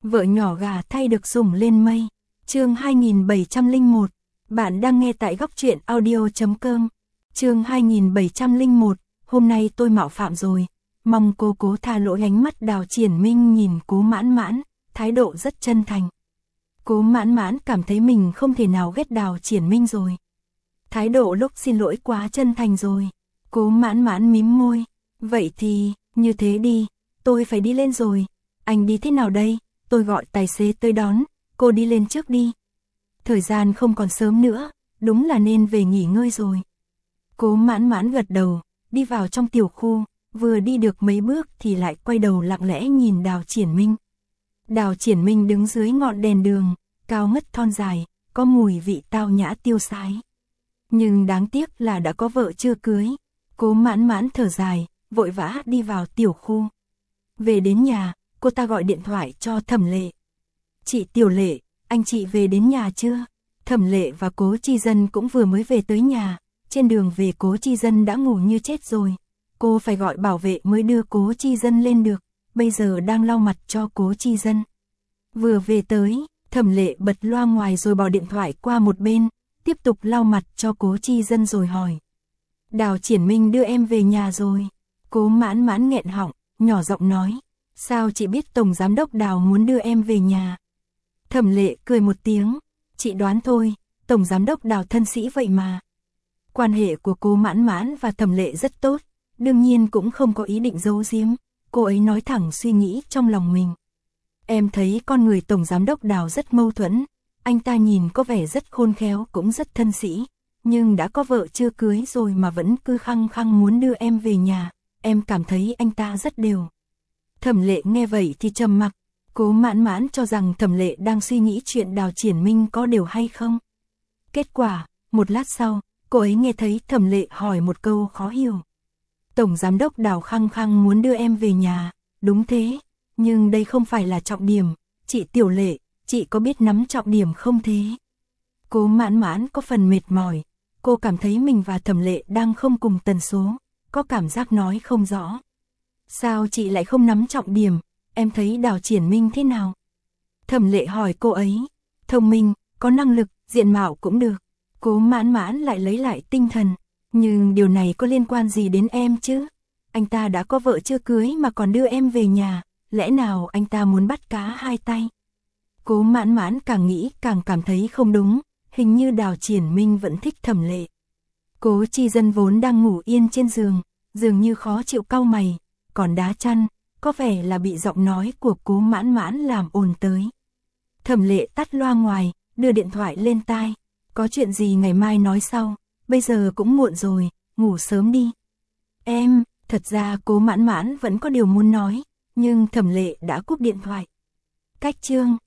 Vợ nhỏ gà thay được sủng lên mây. Chương 2701. Bạn đang nghe tại góc truyện audio.com. Chương 2701. Hôm nay tôi mạo phạm rồi. Mong cô cố tha lỗi. Ánh mắt Đào Triển Minh nhìn Cố Mãn Mãn, thái độ rất chân thành. Cố Mãn Mãn cảm thấy mình không thể nào ghét Đào Triển Minh rồi. Thái độ lúc xin lỗi quá chân thành rồi. Cố Mãn Mãn mím môi. Vậy thì, như thế đi, tôi phải đi lên rồi. Anh đi thế nào đây? Tôi gọi tài xế tới đón, cô đi lên trước đi. Thời gian không còn sớm nữa, đúng là nên về nghỉ ngơi rồi. Cố Mãn Mãn gật đầu, đi vào trong tiểu khu, vừa đi được mấy bước thì lại quay đầu lặng lẽ nhìn Đào Triển Minh. Đào Triển Minh đứng dưới ngọn đèn đường, cao ngất thon dài, có mùi vị tao nhã tiêu sái. Nhưng đáng tiếc là đã có vợ chưa cưới. Cố Mãn Mãn thở dài, vội vã đi vào tiểu khu. Về đến nhà, cô ta gọi điện thoại cho Thẩm Lệ. Chị Tiểu Lệ, anh chị về đến nhà chưa? Thẩm Lệ và Cố Chi Dân cũng vừa mới về tới nhà. Trên đường về Cố Chi Dân đã ngủ như chết rồi. Cô phải gọi bảo vệ mới đưa Cố Chi Dân lên được. Bây giờ đang lau mặt cho Cố Chi Dân. Vừa về tới, Thẩm Lệ bật loa ngoài rồi bỏ điện thoại qua một bên, tiếp tục lau mặt cho Cố Chi Dân rồi hỏi. Đào Triển Minh đưa em về nhà rồi. Cố Mãn Mãn nghẹn họng, nhỏ giọng nói. Sao chị biết Tổng Giám đốc Đào muốn đưa em về nhà? Thẩm Lệ cười một tiếng. Chị đoán thôi, Tổng Giám đốc Đào thân sĩ vậy mà. Quan hệ của Cố Mãn Mãn và Thẩm Lệ rất tốt, đương nhiên cũng không có ý định giấu giếm. Cô ấy nói thẳng suy nghĩ trong lòng mình. Em thấy con người Tổng Giám đốc Đào rất mâu thuẫn. Anh ta nhìn có vẻ rất khôn khéo cũng rất thân sĩ, nhưng đã có vợ chưa cưới rồi mà vẫn cứ khăng khăng muốn đưa em về nhà. Em cảm thấy anh ta rất đều. Thẩm Lệ nghe vậy thì trầm mặc. Cố Mãn Mãn cho rằng Thẩm Lệ đang suy nghĩ chuyện Đào Triển Minh có đều hay không. Kết quả, một lát sau, cô ấy nghe thấy Thẩm Lệ hỏi một câu khó hiểu. Tổng Giám đốc Đào khăng khăng muốn đưa em về nhà. Đúng thế, nhưng đây không phải là trọng điểm. Chị Tiểu Lệ, chị có biết nắm trọng điểm không thế? Cố Mãn Mãn có phần mệt mỏi. Cô cảm thấy mình và Thẩm Lệ đang không cùng tần số, có cảm giác nói không rõ. Sao chị lại không nắm trọng điểm? Em thấy Đào Triển Minh thế nào? Thẩm Lệ hỏi cô ấy. Thông minh, có năng lực, diện mạo cũng được. Cố Mãn Mãn lại lấy lại tinh thần. Nhưng điều này có liên quan gì đến em chứ? Anh ta đã có vợ chưa cưới mà còn đưa em về nhà. Lẽ nào anh ta muốn bắt cá hai tay? Cố Mãn Mãn càng nghĩ càng cảm thấy không đúng. Hình như Đào Triển Minh vẫn thích Thẩm Lệ. Cố Chi Dân vốn đang ngủ yên trên giường, dường như khó chịu cau mày, còn đá chăn, có vẻ là bị giọng nói của Cố Mãn Mãn làm ồn tới. Thẩm Lệ tắt loa ngoài, đưa điện thoại lên tai. Có chuyện gì ngày mai nói sau, bây giờ cũng muộn rồi, ngủ sớm đi. Em, thật ra Cố Mãn Mãn vẫn có điều muốn nói, nhưng Thẩm Lệ đã cúp điện thoại. Cách chương